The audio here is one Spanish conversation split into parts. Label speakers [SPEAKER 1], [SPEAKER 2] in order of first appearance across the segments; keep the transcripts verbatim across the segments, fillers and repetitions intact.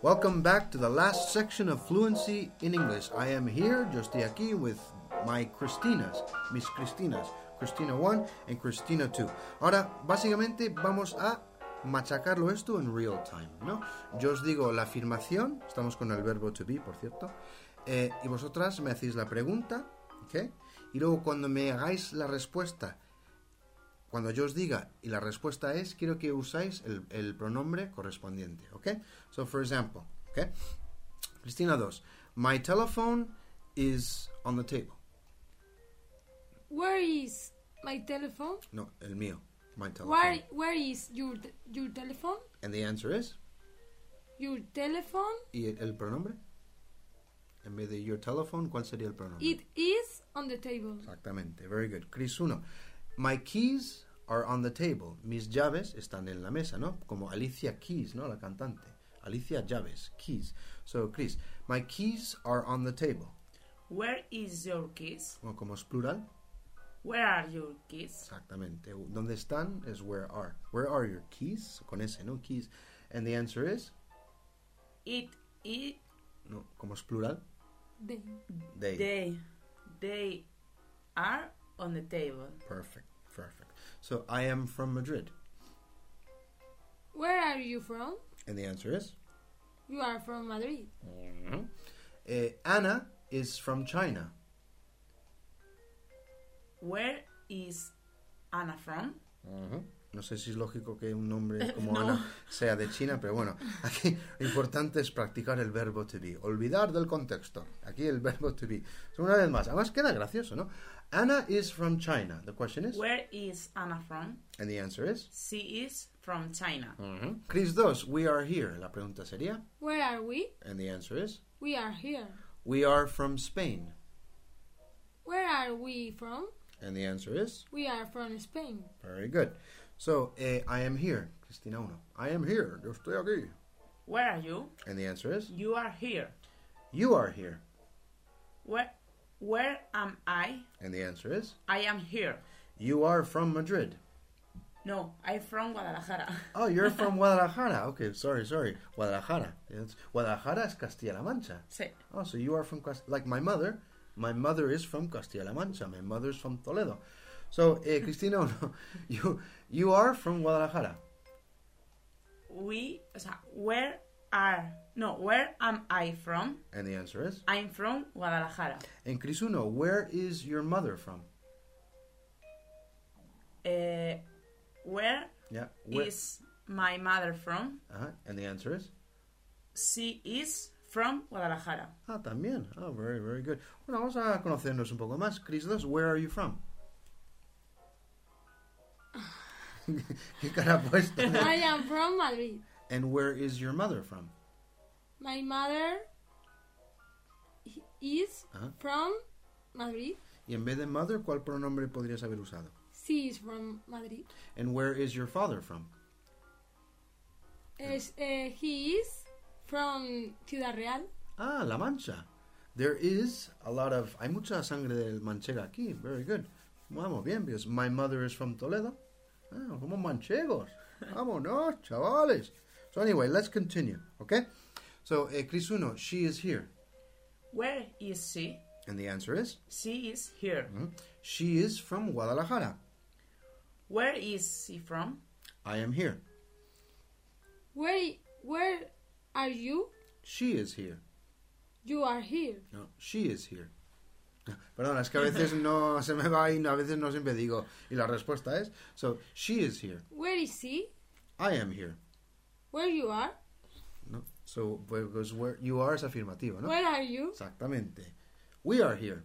[SPEAKER 1] Welcome back to the last section of Fluency in English. I am here, yo estoy aquí with my Cristinas, mis Cristinas, Cristina one and Cristina two. Ahora, básicamente vamos a machacarlo esto en real time, ¿no? Yo os digo la afirmación, estamos con el verbo to be, por cierto, eh, y vosotras me hacéis la pregunta, ¿ok? Y luego cuando me hagáis la respuesta, cuando yo os diga y la respuesta es, quiero que usáis el, el pronombre correspondiente, ¿ok? So, for example, ¿ok? Cristina dos, my telephone is on the table.
[SPEAKER 2] Where is my telephone?
[SPEAKER 1] No, el mío, my telephone.
[SPEAKER 2] Where Where is your your telephone?
[SPEAKER 1] And the answer is?
[SPEAKER 2] Your telephone?
[SPEAKER 1] ¿Y el, el pronombre? En vez de your telephone, ¿cuál sería el pronombre?
[SPEAKER 2] It is on the table.
[SPEAKER 1] Exactamente, very good. Chris uno, my keys are on the table. Mis llaves están en la mesa, ¿no? Como Alicia Keys, ¿no? La cantante. Alicia Llaves, keys. So, Chris, my keys are on the table.
[SPEAKER 3] Where is your keys?
[SPEAKER 1] Bueno, como es plural.
[SPEAKER 3] Where are your keys?
[SPEAKER 1] Exactamente. ¿Dónde están? Es where are. Where are your keys? Con ese, ¿no? Keys. And the answer is?
[SPEAKER 3] It is...
[SPEAKER 1] No, como es plural.
[SPEAKER 2] They.
[SPEAKER 1] They.
[SPEAKER 3] They. They are on the table.
[SPEAKER 1] Perfect, perfect. So, I am from Madrid.
[SPEAKER 2] Where are you from?
[SPEAKER 1] And the answer is?
[SPEAKER 2] You are from Madrid.
[SPEAKER 1] Mm-hmm. uh, Anna is from China.
[SPEAKER 3] Where is Anna from?
[SPEAKER 1] Uh-huh. No sé si es lógico que un nombre como
[SPEAKER 3] No.
[SPEAKER 1] Ana sea de China, pero bueno, aquí lo importante es practicar el verbo to be, olvidar del contexto. Aquí el verbo to be. So, una vez más, además queda gracioso, ¿no? Anna is from China. The question is?
[SPEAKER 3] Where is Anna from?
[SPEAKER 1] And the answer is?
[SPEAKER 3] She is from China.
[SPEAKER 1] Uh-huh. Chris dos, we are here. La pregunta sería?
[SPEAKER 2] Where are we?
[SPEAKER 1] And the answer is?
[SPEAKER 2] We are here.
[SPEAKER 1] We are from Spain.
[SPEAKER 2] Where are we from?
[SPEAKER 1] And the answer is?
[SPEAKER 2] We are from Spain.
[SPEAKER 1] Very good. So, uh, I am here. Cristina uno. I am here. Yo estoy aquí.
[SPEAKER 3] Where are you?
[SPEAKER 1] And the answer is?
[SPEAKER 3] You are here.
[SPEAKER 1] You are here.
[SPEAKER 3] Where Where am I?
[SPEAKER 1] And the answer is?
[SPEAKER 3] I am here.
[SPEAKER 1] You are from Madrid.
[SPEAKER 3] No, I'm from Guadalajara.
[SPEAKER 1] Oh, you're from Guadalajara. Okay, sorry, sorry. Guadalajara. It's, Guadalajara es Castilla-La Mancha.
[SPEAKER 3] Sí.
[SPEAKER 1] Oh, so you are from Cast- like my mother. My mother is from Castilla-La Mancha. My mother is from Toledo. So, eh, Cristina, you you are from Guadalajara.
[SPEAKER 3] We, o sea, where are, no, where am I from?
[SPEAKER 1] And the answer is?
[SPEAKER 3] I'm from Guadalajara.
[SPEAKER 1] And Crisuno, where is your mother from?
[SPEAKER 3] Uh, where
[SPEAKER 1] Yeah. Where?
[SPEAKER 3] is my mother from?
[SPEAKER 1] Uh-huh. And the answer is?
[SPEAKER 3] She is from Guadalajara.
[SPEAKER 1] Ah, también. Oh, very, very good. Bueno, vamos a conocernos un poco más. Cris dos, where are you from? ¿Qué cara ha puesto?
[SPEAKER 2] I am from Madrid.
[SPEAKER 1] And where is your mother from?
[SPEAKER 2] My mother is
[SPEAKER 1] Ajá.
[SPEAKER 2] from Madrid.
[SPEAKER 1] Y en vez de mother, ¿cuál pronombre podrías haber usado?
[SPEAKER 2] She is from Madrid.
[SPEAKER 1] And where is your father from?
[SPEAKER 2] Es, eh, he is from Ciudad Real.
[SPEAKER 1] Ah, La Mancha. There is a lot of... Hay mucha sangre del manchega aquí. Very good. Vamos bien, because my mother is from Toledo. Ah, somos manchegos. Vámonos, chavales. So anyway, let's continue, okay? So, eh, Cris uno, she is here.
[SPEAKER 3] Where is she?
[SPEAKER 1] And the answer is?
[SPEAKER 3] She is here.
[SPEAKER 1] Mhm. She is from Guadalajara.
[SPEAKER 3] Where is she from?
[SPEAKER 1] I am here.
[SPEAKER 2] Where Where are you?
[SPEAKER 1] She is here.
[SPEAKER 2] You are here.
[SPEAKER 1] No, she is here. Perdona, es que a veces no se me va y a veces no siempre digo. Y la respuesta es, so, she is here.
[SPEAKER 2] Where is she?
[SPEAKER 1] I am here.
[SPEAKER 2] Where you are?
[SPEAKER 1] No, so, because where you are es afirmativo, ¿no?
[SPEAKER 2] Where are you?
[SPEAKER 1] Exactamente. We are here.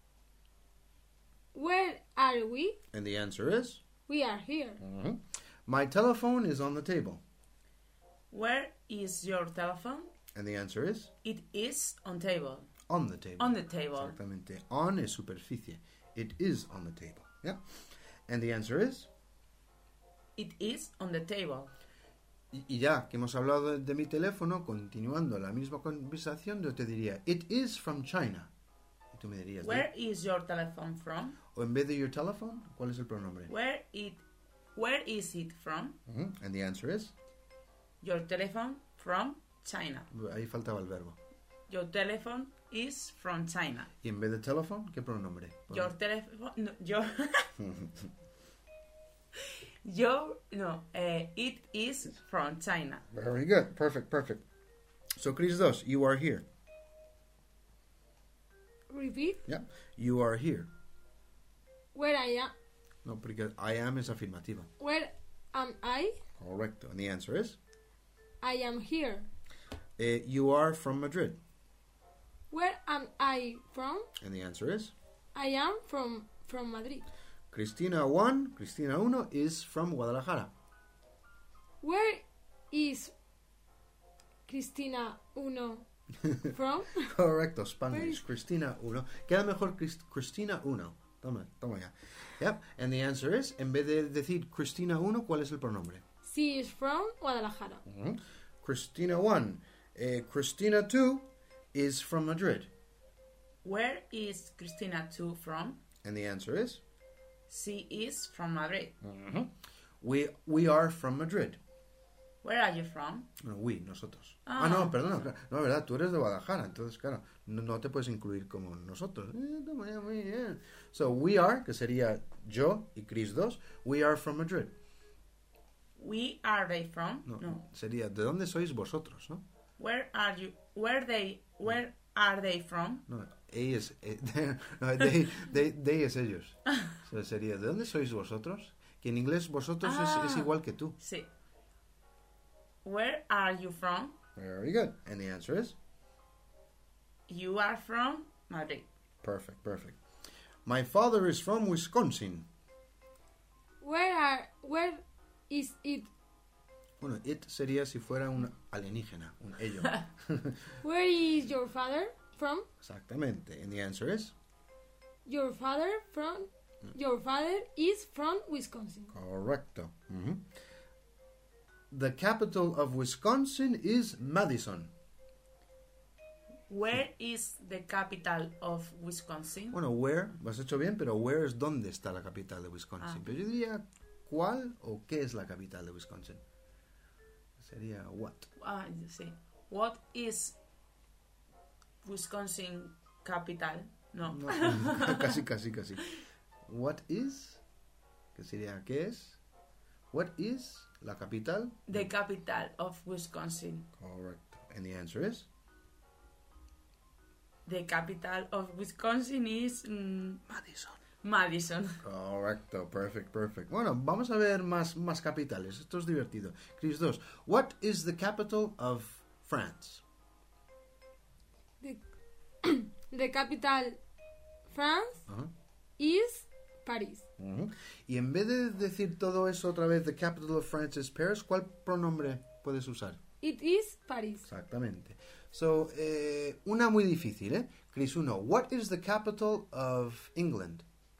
[SPEAKER 2] Where are we?
[SPEAKER 1] And the answer is?
[SPEAKER 2] We are here.
[SPEAKER 1] Mhm. My telephone is on the table.
[SPEAKER 3] Where is your telephone?
[SPEAKER 1] And the answer is?
[SPEAKER 3] It is on table.
[SPEAKER 1] On the table.
[SPEAKER 3] On the table.
[SPEAKER 1] Exactamente. On es superficie. It is on the table. Yeah. And the answer is?
[SPEAKER 3] It is on the table.
[SPEAKER 1] Y, y ya que hemos hablado de, de mi teléfono, continuando la misma conversación, yo te diría, it is from China. Y tú me dirías,
[SPEAKER 3] Where is your telephone from?
[SPEAKER 1] o en vez de your telephone, ¿cuál es el pronombre?
[SPEAKER 3] Where it Where is it from?
[SPEAKER 1] Mhm. And the answer is?
[SPEAKER 3] Your telephone from China.
[SPEAKER 1] Ahí faltaba el verbo.
[SPEAKER 3] Your telephone is from China.
[SPEAKER 1] Y en vez de telephone, ¿qué pronombre?
[SPEAKER 3] Your telephone... No, your... your... No, eh, it is from China.
[SPEAKER 1] Very good. Perfect, perfect. So, Chris dos, you are here.
[SPEAKER 2] Repeat.
[SPEAKER 1] Yeah. You are here.
[SPEAKER 2] Where I am.
[SPEAKER 1] No, porque I am es afirmativa.
[SPEAKER 2] Where am I?
[SPEAKER 1] Correcto. And the answer is?
[SPEAKER 2] I am here.
[SPEAKER 1] Uh, you are from Madrid.
[SPEAKER 2] Where am I from?
[SPEAKER 1] And the answer is?
[SPEAKER 2] I am from from Madrid.
[SPEAKER 1] Cristina one, Cristina uno is from Guadalajara.
[SPEAKER 2] Where is Cristina uno from?
[SPEAKER 1] Correcto,
[SPEAKER 2] Where
[SPEAKER 1] Spanish.
[SPEAKER 2] is-
[SPEAKER 1] Cristina uno. Queda mejor Cris- Cristina uno. Toma, toma ya. Yep. And the answer is, en vez de decir Cristina uno, ¿cuál es el pronombre?
[SPEAKER 2] She is from Guadalajara.
[SPEAKER 1] Mhm. Cristina one. Uh, Cristina two is from Madrid.
[SPEAKER 3] Where is Cristina two from?
[SPEAKER 1] And the answer is?
[SPEAKER 3] She is from Madrid.
[SPEAKER 1] Mhm. We, we are from Madrid.
[SPEAKER 3] Where are you from?
[SPEAKER 1] No, we, nosotros.
[SPEAKER 3] Ah.
[SPEAKER 1] Ah, no, perdona. claro. No, verdad, tú eres de Guadalajara, entonces, claro, no, no te puedes incluir como nosotros. Eh, toma ya, muy bien. So, we are, que sería yo y Chris dos, we are from Madrid.
[SPEAKER 3] We are they from?
[SPEAKER 1] No,
[SPEAKER 3] No.
[SPEAKER 1] sería, ¿de dónde sois vosotros, no?
[SPEAKER 3] Where are you? Where they? Where are they from?
[SPEAKER 1] No, ellos, eh, no, they, they, they es ellos. So, sería, ¿de dónde sois vosotros? Que en inglés vosotros
[SPEAKER 3] Ah.
[SPEAKER 1] es, es igual que tú.
[SPEAKER 3] Sí. Where are you from?
[SPEAKER 1] Very good. And the answer is?
[SPEAKER 3] You are from Madrid.
[SPEAKER 1] Perfect, perfect. My father is from Wisconsin.
[SPEAKER 2] Where are where is it?
[SPEAKER 1] Bueno, it sería si fuera un alienígena, un ello.
[SPEAKER 2] Where is your father from?
[SPEAKER 1] Exactamente. And the answer is?
[SPEAKER 2] Your father from Your father is from Wisconsin.
[SPEAKER 1] Correcto. Mhm. The capital of Wisconsin is Madison.
[SPEAKER 3] Where is the capital of Wisconsin?
[SPEAKER 1] Bueno, where, lo has hecho bien, pero where es dónde está la capital de Wisconsin.
[SPEAKER 3] Ah.
[SPEAKER 1] Pero yo diría, ¿cuál o qué es la capital de Wisconsin? Sería what.
[SPEAKER 3] Ah, sí. What is Wisconsin capital? No.
[SPEAKER 1] No, casi, casi, casi. What is, que sería, ¿qué es? What is la capital?
[SPEAKER 3] The capital of Wisconsin.
[SPEAKER 1] Correcto. And the answer is?
[SPEAKER 3] The capital of Wisconsin is mm,
[SPEAKER 1] Madison.
[SPEAKER 3] Madison.
[SPEAKER 1] Correcto, perfect, perfect. Bueno, vamos a ver más, más capitales. Esto es divertido. Chris dos. What is the capital of France?
[SPEAKER 2] The, the capital France
[SPEAKER 1] Ajá.
[SPEAKER 2] is Paris.
[SPEAKER 1] Ujú. Y en vez de decir todo eso otra vez, the capital of France is Paris, ¿cuál pronombre puedes usar?
[SPEAKER 2] It is Paris.
[SPEAKER 1] Exactamente. So, eh, una muy difícil, ¿eh? Chris uno. What is the capital of England?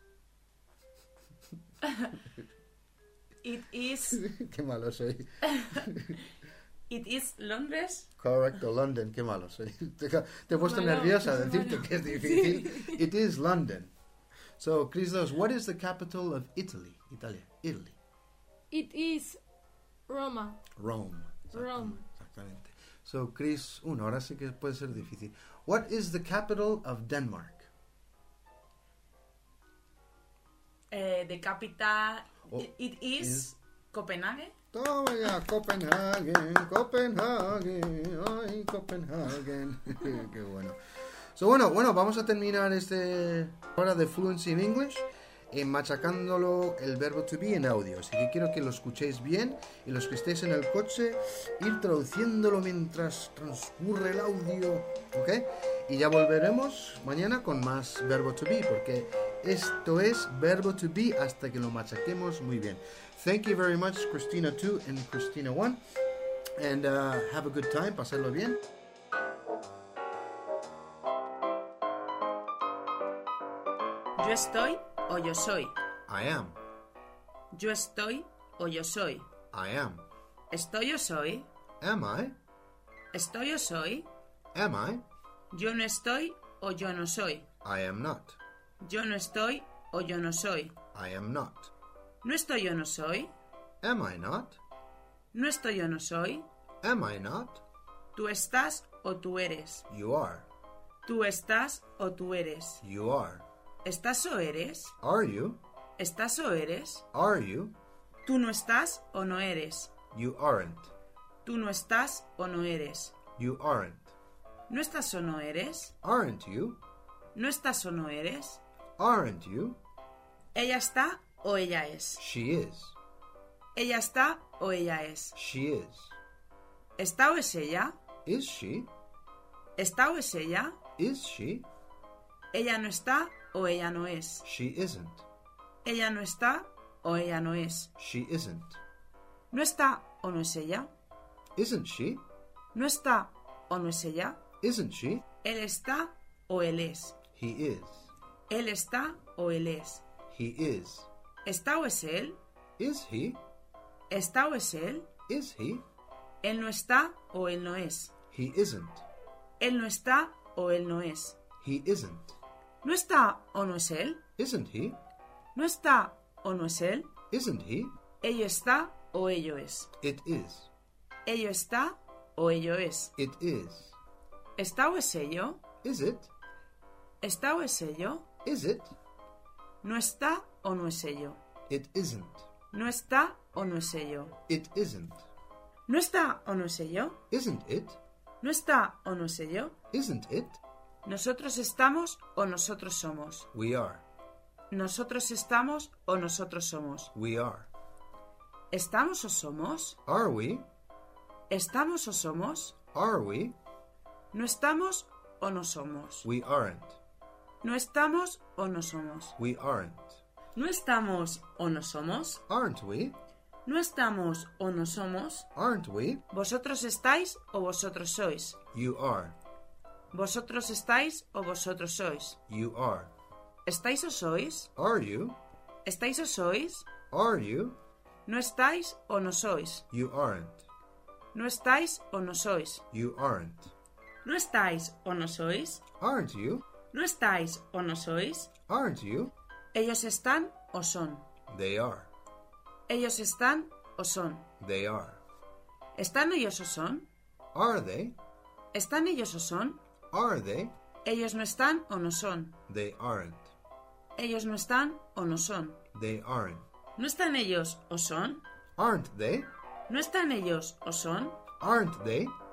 [SPEAKER 3] It is
[SPEAKER 1] Qué malo soy.
[SPEAKER 3] It is Londres.
[SPEAKER 1] Correcto, London. Qué malo soy. Te, te he puesto
[SPEAKER 2] Malo,
[SPEAKER 1] nerviosa a
[SPEAKER 2] malo.
[SPEAKER 1] decirte que es difícil. It is London. So, Chris dos. What is the capital of Italy? Italia. Italy.
[SPEAKER 2] It is Roma.
[SPEAKER 1] Rome.
[SPEAKER 2] Rome.
[SPEAKER 1] Exactamente. So, Chris uno. Ahora sí que puede ser difícil. What is the capital of Denmark?
[SPEAKER 3] Uh, the capital.
[SPEAKER 1] Oh,
[SPEAKER 3] it, it is,
[SPEAKER 1] is-
[SPEAKER 3] Copenhagen.
[SPEAKER 1] Toma ya, Copenhagen, Copenhagen, ay, Copenhagen. Qué bueno. So, bueno, bueno, vamos a terminar este hora de Fluency in English eh, machacándolo el verbo to be en audio. Así que quiero que lo escuchéis bien y los que estéis en el coche, ir traduciéndolo mientras transcurre el audio, ¿ok? Y ya volveremos mañana con más verbo to be, porque esto es verbo to be hasta que lo machaquemos muy bien. Thank you very much, Christina two and Christina one. And uh, have a good time, pasadlo bien.
[SPEAKER 3] Yo estoy o yo soy.
[SPEAKER 1] I am.
[SPEAKER 3] Yo estoy o yo soy.
[SPEAKER 1] I am.
[SPEAKER 3] Estoy o soy.
[SPEAKER 1] Am I?
[SPEAKER 3] Estoy o soy.
[SPEAKER 1] Am I?
[SPEAKER 3] Yo no estoy o yo no soy.
[SPEAKER 1] I am not.
[SPEAKER 3] Yo no estoy o yo no soy.
[SPEAKER 1] I am not.
[SPEAKER 3] No estoy o no soy.
[SPEAKER 1] Am I not?
[SPEAKER 3] No estoy o no soy.
[SPEAKER 1] Am I not?
[SPEAKER 3] Tú estás o tú eres.
[SPEAKER 1] You are.
[SPEAKER 3] Tú estás o tú eres.
[SPEAKER 1] You are.
[SPEAKER 3] ¿Estás o eres?
[SPEAKER 1] Are you?
[SPEAKER 3] ¿Estás o eres?
[SPEAKER 1] Are you?
[SPEAKER 3] Tú no estás o no eres.
[SPEAKER 1] You aren't.
[SPEAKER 3] Tú no estás o no eres.
[SPEAKER 1] You aren't.
[SPEAKER 3] ¿No estás o no eres?
[SPEAKER 1] Aren't you?
[SPEAKER 3] ¿No estás o no eres?
[SPEAKER 1] Aren't you?
[SPEAKER 3] ¿Ella está o ella es?
[SPEAKER 1] She is.
[SPEAKER 3] ¿Ella está o ella es?
[SPEAKER 1] She is.
[SPEAKER 3] ¿Está o es ella?
[SPEAKER 1] Is she?
[SPEAKER 3] ¿Está o es ella?
[SPEAKER 1] Is she?
[SPEAKER 3] ¿Ella no está o ella no es?
[SPEAKER 1] She isn't.
[SPEAKER 3] ¿Ella no está o ella no es?
[SPEAKER 1] She isn't.
[SPEAKER 3] ¿No está o no es ella?
[SPEAKER 1] Isn't she?
[SPEAKER 3] ¿No está o no es ella?
[SPEAKER 1] Isn't she?
[SPEAKER 3] ¿Él está o él es?
[SPEAKER 1] He is.
[SPEAKER 3] ¿Él está o él es?
[SPEAKER 1] He is.
[SPEAKER 3] ¿Está o es él?
[SPEAKER 1] Is he?
[SPEAKER 3] ¿Está o es él?
[SPEAKER 1] Is he?
[SPEAKER 3] ¿Él no está o él no es?
[SPEAKER 1] He isn't.
[SPEAKER 3] ¿Él no está o él no es?
[SPEAKER 1] He isn't.
[SPEAKER 3] ¿No está o no es él?
[SPEAKER 1] Isn't he?
[SPEAKER 3] ¿No está o no es él?
[SPEAKER 1] Isn't he?
[SPEAKER 3] ¿Ello está o ello es?
[SPEAKER 1] It is.
[SPEAKER 3] ¿Ello está o ello es?
[SPEAKER 1] It is.
[SPEAKER 3] ¿Está o es ello?
[SPEAKER 1] Is it?
[SPEAKER 3] ¿Está o es ello?
[SPEAKER 1] Is it?
[SPEAKER 3] ¿No está o no es ello?
[SPEAKER 1] It isn't.
[SPEAKER 3] ¿No está o no es ello?
[SPEAKER 1] It isn't.
[SPEAKER 3] ¿No está o no es ello?
[SPEAKER 1] Isn't it?
[SPEAKER 3] ¿No está o no es ello?
[SPEAKER 1] Isn't it?
[SPEAKER 3] ¿Nosotros estamos o nosotros somos?
[SPEAKER 1] We are.
[SPEAKER 3] ¿Nosotros estamos o nosotros somos?
[SPEAKER 1] We are.
[SPEAKER 3] ¿Estamos o somos?
[SPEAKER 1] Are we?
[SPEAKER 3] ¿Estamos o somos?
[SPEAKER 1] Are we?
[SPEAKER 3] ¿No estamos o no somos?
[SPEAKER 1] We aren't.
[SPEAKER 3] ¿No estamos o no somos?
[SPEAKER 1] We aren't.
[SPEAKER 3] ¿No estamos o no somos?
[SPEAKER 1] Aren't we?
[SPEAKER 3] ¿No estamos o no somos?
[SPEAKER 1] Aren't we?
[SPEAKER 3] ¿Vosotros estáis o vosotros sois?
[SPEAKER 1] You are.
[SPEAKER 3] ¿Vosotros estáis o vosotros sois?
[SPEAKER 1] You are.
[SPEAKER 3] ¿Estáis o sois?
[SPEAKER 1] Are you?
[SPEAKER 3] ¿Estáis o sois?
[SPEAKER 1] Are you?
[SPEAKER 3] ¿No estáis o no sois?
[SPEAKER 1] You aren't.
[SPEAKER 3] ¿No estáis o no sois?
[SPEAKER 1] You aren't.
[SPEAKER 3] ¿No estáis o no sois?
[SPEAKER 1] Aren't you?
[SPEAKER 3] ¿No estáis o no sois?
[SPEAKER 1] Aren't you?
[SPEAKER 3] ¿Ellos están o son?
[SPEAKER 1] They are.
[SPEAKER 3] ¿Ellos están o son?
[SPEAKER 1] They are.
[SPEAKER 3] ¿Están ellos o son?
[SPEAKER 1] Are they?
[SPEAKER 3] ¿Están ellos o son?
[SPEAKER 1] Are they?
[SPEAKER 3] ¿Ellos no están o no son?
[SPEAKER 1] They aren't.
[SPEAKER 3] ¿Ellos no están o no son?
[SPEAKER 1] They aren't.
[SPEAKER 3] ¿No están ellos o son?
[SPEAKER 1] Aren't they?
[SPEAKER 3] ¿No están ellos o son?
[SPEAKER 1] Aren't they?